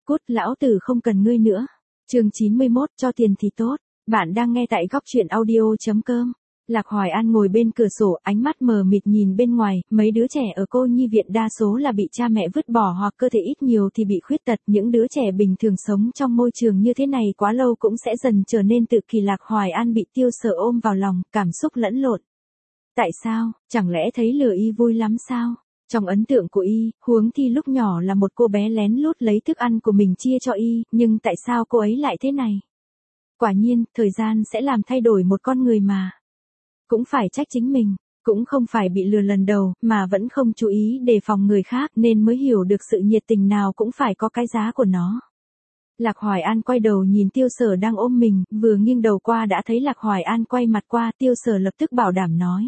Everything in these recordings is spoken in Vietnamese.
Cút, lão tử không cần ngươi nữa. Chương 91, cho tiền thì tốt. Bạn đang nghe tại góc truyện audio.com. Lạc Hoài An ngồi bên cửa sổ, ánh mắt mờ mịt nhìn bên ngoài, mấy đứa trẻ ở cô nhi viện đa số là bị cha mẹ vứt bỏ hoặc cơ thể ít nhiều thì bị khuyết tật. Những đứa trẻ bình thường sống trong môi trường như thế này quá lâu cũng sẽ dần trở nên tự kỷ. Lạc Hoài An bị Tiêu Sở ôm vào lòng, cảm xúc lẫn lộn. Tại sao, chẳng lẽ thấy lừa y vui lắm sao? Trong ấn tượng của y, Huống Thi lúc nhỏ là một cô bé lén lút lấy thức ăn của mình chia cho y, nhưng tại sao cô ấy lại thế này? Quả nhiên, thời gian sẽ làm thay đổi một con người mà. Cũng phải trách chính mình, cũng không phải bị lừa lần đầu, mà vẫn không chú ý đề phòng người khác nên mới hiểu được sự nhiệt tình nào cũng phải có cái giá của nó. Lạc Hoài An quay đầu nhìn Tiêu Sở đang ôm mình, vừa nghiêng đầu qua đã thấy Lạc Hoài An quay mặt qua, Tiêu Sở lập tức bảo đảm nói.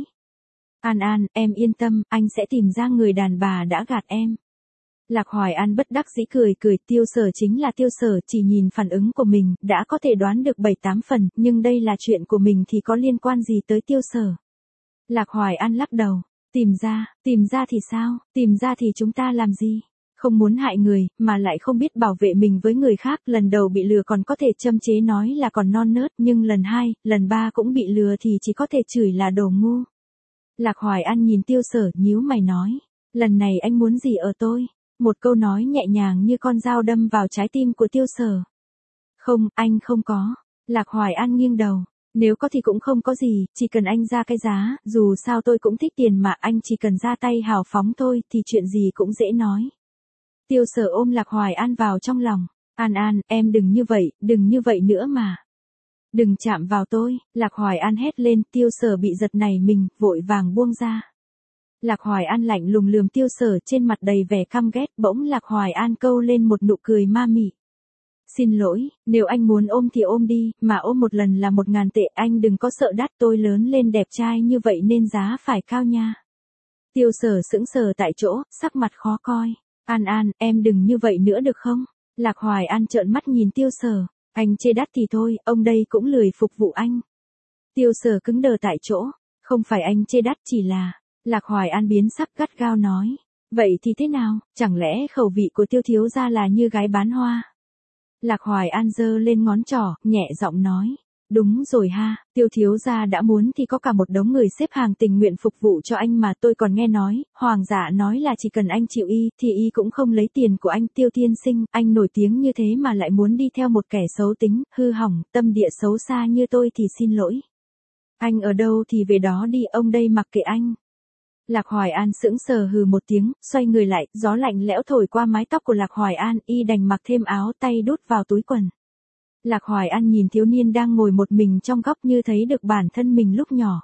An An, em yên tâm, anh sẽ tìm ra người đàn bà đã gạt em. Lạc Hoài An bất đắc dĩ cười, Tiêu Sở chính là Tiêu Sở, chỉ nhìn phản ứng của mình, đã có thể đoán được 7-8 phần, nhưng đây là chuyện của mình thì có liên quan gì tới Tiêu Sở. Lạc Hoài An lắc đầu, tìm ra thì sao, tìm ra thì chúng ta làm gì? Không muốn hại người, mà lại không biết bảo vệ mình với người khác, lần đầu bị lừa còn có thể châm chế nói là còn non nớt, nhưng lần 2, lần 3 cũng bị lừa thì chỉ có thể chửi là đồ ngu. Lạc Hoài An nhìn Tiêu Sở, nhíu mày nói, lần này anh muốn gì ở tôi? Một câu nói nhẹ nhàng như con dao đâm vào trái tim của Tiêu Sở. Không, anh không có. Lạc Hoài An nghiêng đầu, nếu có thì cũng không có gì, chỉ cần anh ra cái giá, dù sao tôi cũng thích tiền mà, anh chỉ cần ra tay hào phóng thôi, thì chuyện gì cũng dễ nói. Tiêu Sở ôm Lạc Hoài An vào trong lòng, An An, em đừng như vậy nữa mà. Đừng chạm vào tôi, Lạc Hoài An hét lên, Tiêu Sở bị giật nảy mình, vội vàng buông ra. Lạc Hoài An lạnh lùng lườm Tiêu Sở, trên mặt đầy vẻ căm ghét, bỗng Lạc Hoài An câu lên một nụ cười ma mị. Xin lỗi, nếu anh muốn ôm thì ôm đi, mà ôm một lần là 1.000 tệ, anh đừng có sợ đắt, tôi lớn lên đẹp trai như vậy nên giá phải cao nha. Tiêu Sở sững sờ tại chỗ, sắc mặt khó coi. An An, em đừng như vậy nữa được không? Lạc Hoài An trợn mắt nhìn Tiêu Sở, anh chê đắt thì thôi, ông đây cũng lười phục vụ anh. Tiêu Sở cứng đờ tại chỗ, không phải anh chê đắt chỉ là... Lạc Hoài An biến sắc gắt gao nói. Vậy thì thế nào, chẳng lẽ khẩu vị của Tiêu thiếu gia là như gái bán hoa? Lạc Hoài An giơ lên ngón trỏ, nhẹ giọng nói. Đúng rồi ha, Tiêu thiếu gia đã muốn thì có cả một đống người xếp hàng tình nguyện phục vụ cho anh mà, tôi còn nghe nói, hoàng giả nói là chỉ cần anh chịu y, thì y cũng không lấy tiền của anh. Tiêu tiên sinh, anh nổi tiếng như thế mà lại muốn đi theo một kẻ xấu tính, hư hỏng, tâm địa xấu xa như tôi thì xin lỗi. Anh ở đâu thì về đó đi, ông đây mặc kệ anh. Lạc Hoài An sững sờ hừ một tiếng, xoay người lại, gió lạnh lẽo thổi qua mái tóc của Lạc Hoài An, y đành mặc thêm áo, tay đút vào túi quần. Lạc Hoài An nhìn thiếu niên đang ngồi một mình trong góc như thấy được bản thân mình lúc nhỏ.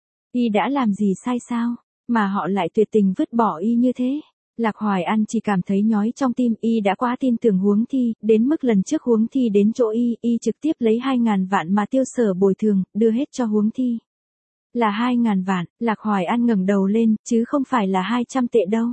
Y đã làm gì sai sao, mà họ lại tuyệt tình vứt bỏ y như thế? Lạc Hoài An chỉ cảm thấy nhói trong tim, y đã quá tin tưởng Huống Thi, đến mức lần trước Huống Thi đến chỗ y trực tiếp lấy 2.000 vạn mà Tiêu Sở bồi thường, đưa hết cho Huống Thi. Là 2.000 vạn, Lạc Hoài An ngẩng đầu lên, chứ không phải là 200 tệ đâu.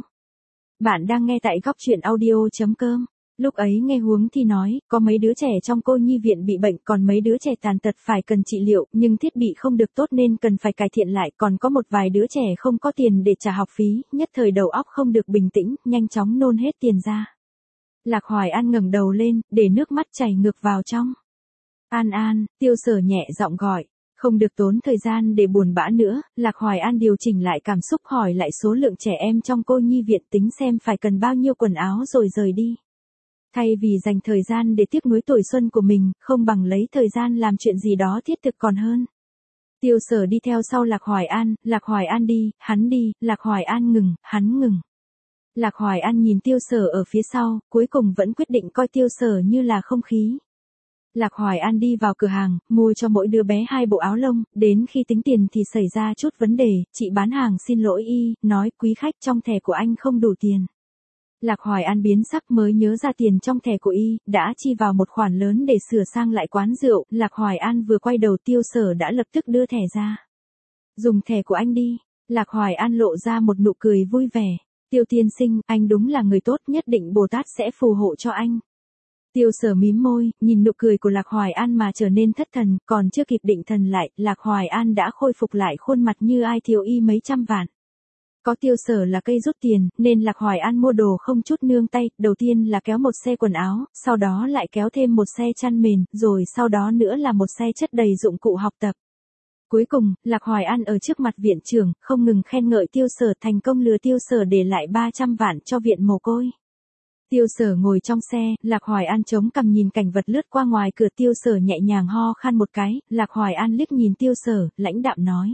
Bạn đang nghe tại góc truyện audio.com. Lúc ấy nghe Huống Thi nói, có mấy đứa trẻ trong cô nhi viện bị bệnh, còn mấy đứa trẻ tàn tật phải cần trị liệu, nhưng thiết bị không được tốt nên cần phải cải thiện lại, còn có một vài đứa trẻ không có tiền để trả học phí, nhất thời đầu óc không được bình tĩnh, nhanh chóng nôn hết tiền ra. Lạc Hoài An ngẩng đầu lên, để nước mắt chảy ngược vào trong. An An, Tiêu Sở nhẹ giọng gọi. Không được tốn thời gian để buồn bã nữa, Lạc Hoài An điều chỉnh lại cảm xúc, hỏi lại số lượng trẻ em trong cô nhi viện, tính xem phải cần bao nhiêu quần áo rồi rời đi. Thay vì dành thời gian để tiếc nuối tuổi xuân của mình, không bằng lấy thời gian làm chuyện gì đó thiết thực còn hơn. Tiêu Sở đi theo sau Lạc Hoài An đi, hắn đi, Lạc Hoài An ngừng, hắn ngừng. Lạc Hoài An nhìn Tiêu Sở ở phía sau, cuối cùng vẫn quyết định coi Tiêu Sở như là không khí. Lạc Hoài An đi vào cửa hàng, mua cho mỗi đứa bé 2 bộ áo lông, đến khi tính tiền thì xảy ra chút vấn đề, chị bán hàng xin lỗi y, nói quý khách trong thẻ của anh không đủ tiền. Lạc Hoài An biến sắc mới nhớ ra tiền trong thẻ của y, đã chi vào một khoản lớn để sửa sang lại quán rượu, Lạc Hoài An vừa quay đầu Tiêu Sở đã lập tức đưa thẻ ra. Dùng thẻ của anh đi, Lạc Hoài An lộ ra một nụ cười vui vẻ, Tiêu tiên sinh, anh đúng là người tốt, nhất định Bồ Tát sẽ phù hộ cho anh. Tiêu Sở mím môi, nhìn nụ cười của Lạc Hoài An mà trở nên thất thần, còn chưa kịp định thần lại, Lạc Hoài An đã khôi phục lại khuôn mặt như ai thiếu y mấy trăm vạn. Có Tiêu Sở là cây rút tiền, nên Lạc Hoài An mua đồ không chút nương tay, đầu tiên là kéo một xe quần áo, sau đó lại kéo thêm một xe chăn mền, rồi sau đó nữa là một xe chất đầy dụng cụ học tập. Cuối cùng, Lạc Hoài An ở trước mặt viện trưởng, không ngừng khen ngợi Tiêu Sở thành công lừa Tiêu Sở để lại 300 vạn cho viện mồ côi. Tiêu Sở ngồi trong xe, Lạc Hoài An chống cằm nhìn cảnh vật lướt qua ngoài cửa. Tiêu Sở nhẹ nhàng ho khan một cái, Lạc Hoài An liếc nhìn Tiêu Sở, lãnh đạm nói.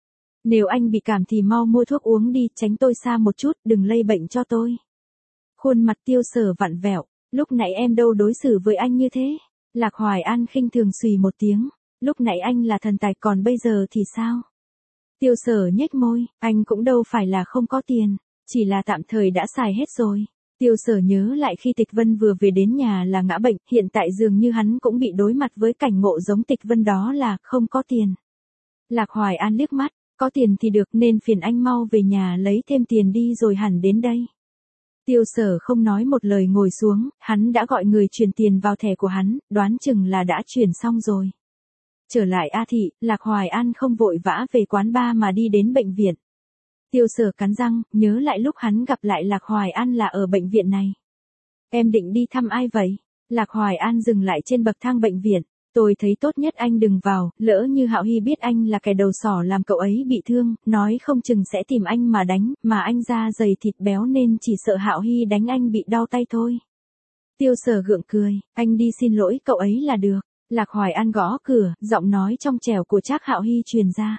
Nếu anh bị cảm thì mau mua thuốc uống đi, tránh tôi xa một chút, đừng lây bệnh cho tôi. Khuôn mặt Tiêu Sở vặn vẹo, lúc nãy em đâu đối xử với anh như thế. Lạc Hoài An khinh thường xùy một tiếng, lúc nãy anh là thần tài còn bây giờ thì sao? Tiêu Sở nhếch môi, anh cũng đâu phải là không có tiền, chỉ là tạm thời đã xài hết rồi. Tiêu Sở nhớ lại khi Tịch Vân vừa về đến nhà là ngã bệnh, hiện tại dường như hắn cũng bị đối mặt với cảnh ngộ giống Tịch Vân, đó là không có tiền. Lạc Hoài An liếc mắt, có tiền thì được, nên phiền anh mau về nhà lấy thêm tiền đi rồi hẳn đến đây. Tiêu Sở không nói một lời ngồi xuống, hắn đã gọi người chuyển tiền vào thẻ của hắn, đoán chừng là đã chuyển xong rồi. Trở lại A Thị, Lạc Hoài An không vội vã về quán bar mà đi đến bệnh viện. Tiêu Sở cắn răng, nhớ lại lúc hắn gặp lại Lạc Hoài An là ở bệnh viện này. Em định đi thăm ai vậy? Lạc Hoài An dừng lại trên bậc thang bệnh viện. Tôi thấy tốt nhất anh đừng vào, lỡ như Hạo Hy biết anh là kẻ đầu sỏ làm cậu ấy bị thương, nói không chừng sẽ tìm anh mà đánh, mà anh da dày thịt béo nên chỉ sợ Hạo Hy đánh anh bị đau tay thôi. Tiêu Sở gượng cười, anh đi xin lỗi cậu ấy là được. Lạc Hoài An gõ cửa, giọng nói trong trẻo của Trác Hạo Hy truyền ra.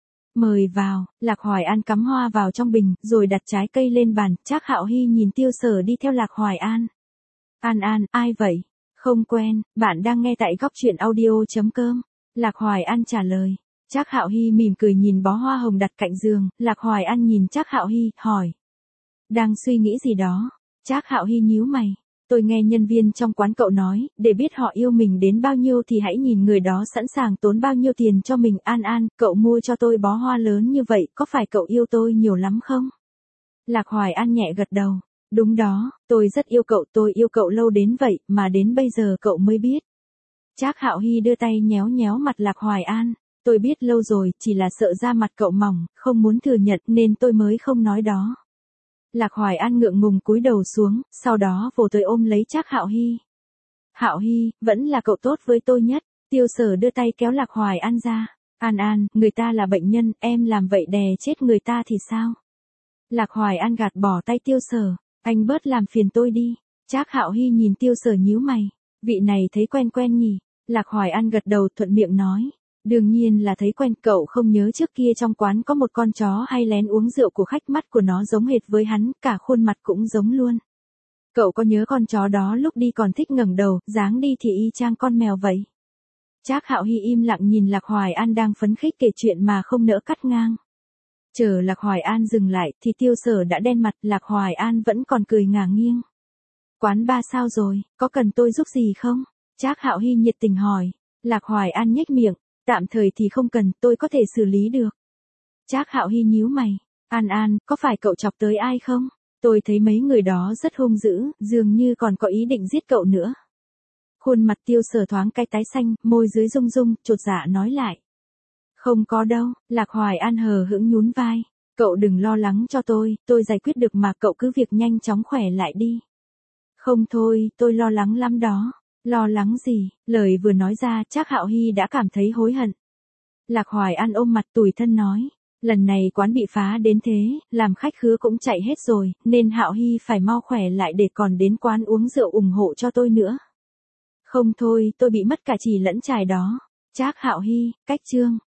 Mời vào. Lạc Hoài An cắm hoa vào trong bình, rồi đặt trái cây lên bàn. Trác Hạo Hy nhìn Tiêu Sở đi theo Lạc Hoài An. An, ai vậy? Không quen, bạn đang nghe tại góc truyện audio.com. Lạc Hoài An trả lời. Trác Hạo Hy mỉm cười nhìn bó hoa hồng đặt cạnh giường. Lạc Hoài An nhìn Trác Hạo Hy, hỏi. Đang suy nghĩ gì đó? Trác Hạo Hy nhíu mày. Tôi nghe nhân viên trong quán cậu nói, để biết họ yêu mình đến bao nhiêu thì hãy nhìn người đó sẵn sàng tốn bao nhiêu tiền cho mình. An, cậu mua cho tôi bó hoa lớn như vậy, có phải cậu yêu tôi nhiều lắm không? Lạc Hoài An nhẹ gật đầu. Đúng đó, tôi rất yêu cậu, tôi yêu cậu lâu đến vậy, mà đến bây giờ cậu mới biết. Trác Hạo Hy đưa tay nhéo nhéo mặt Lạc Hoài An. Tôi biết lâu rồi, chỉ là sợ da mặt cậu mỏng, không muốn thừa nhận nên tôi mới không nói đó. Lạc Hoài An ngượng ngùng cúi đầu xuống, sau đó vồ tôi ôm lấy Trác Hạo Hy. Hạo Hy, vẫn là cậu tốt với tôi nhất. Tiêu Sở đưa tay kéo Lạc Hoài An ra. An, người ta là bệnh nhân, em làm vậy đè chết người ta thì sao? Lạc Hoài An gạt bỏ tay Tiêu Sở. Anh bớt làm phiền tôi đi. Trác Hạo Hy nhìn Tiêu Sở nhíu mày. Vị này thấy quen quen nhỉ? Lạc Hoài An gật đầu thuận miệng nói. Đương nhiên là thấy quen, cậu không nhớ trước kia trong quán có một con chó hay lén uống rượu của khách, mắt của nó giống hệt với hắn, cả khuôn mặt cũng giống luôn. Cậu có nhớ con chó đó lúc đi còn thích ngẩng đầu, dáng đi thì y chang con mèo vậy. Trác Hạo Hy im lặng nhìn Lạc Hoài An đang phấn khích kể chuyện mà không nỡ cắt ngang. Chờ Lạc Hoài An dừng lại thì Tiêu Sở đã đen mặt, Lạc Hoài An vẫn còn cười ngả nghiêng. Quán ba sao rồi, có cần tôi giúp gì không? Trác Hạo Hy nhiệt tình hỏi. Lạc Hoài An nhếch miệng, tạm thời thì không cần, tôi có thể xử lý được. Trác Hạo Hy nhíu mày. An, có phải cậu chọc tới ai không? Tôi thấy mấy người đó rất hung dữ, dường như còn có ý định giết cậu nữa. Khuôn mặt Tiêu Sở thoáng cái tái xanh, môi dưới rung rung, chột dạ nói lại. Không có đâu. Lạc Hoài An hờ hững nhún vai. Cậu đừng lo lắng cho tôi giải quyết được mà, cậu cứ việc nhanh chóng khỏe lại đi. Không thôi, tôi lo lắng lắm đó. Lo lắng gì? Lời vừa nói ra, Trác Hạo Hy đã cảm thấy hối hận. Lạc Hoài An ôm mặt tủi thân nói. Lần này quán bị phá đến thế, làm khách khứa cũng chạy hết rồi, nên Hạo Hy phải mau khỏe lại để còn đến quán uống rượu ủng hộ cho tôi nữa. Không thôi, tôi bị mất cả chỉ lẫn chài đó. Trác Hạo Hy, cách chương.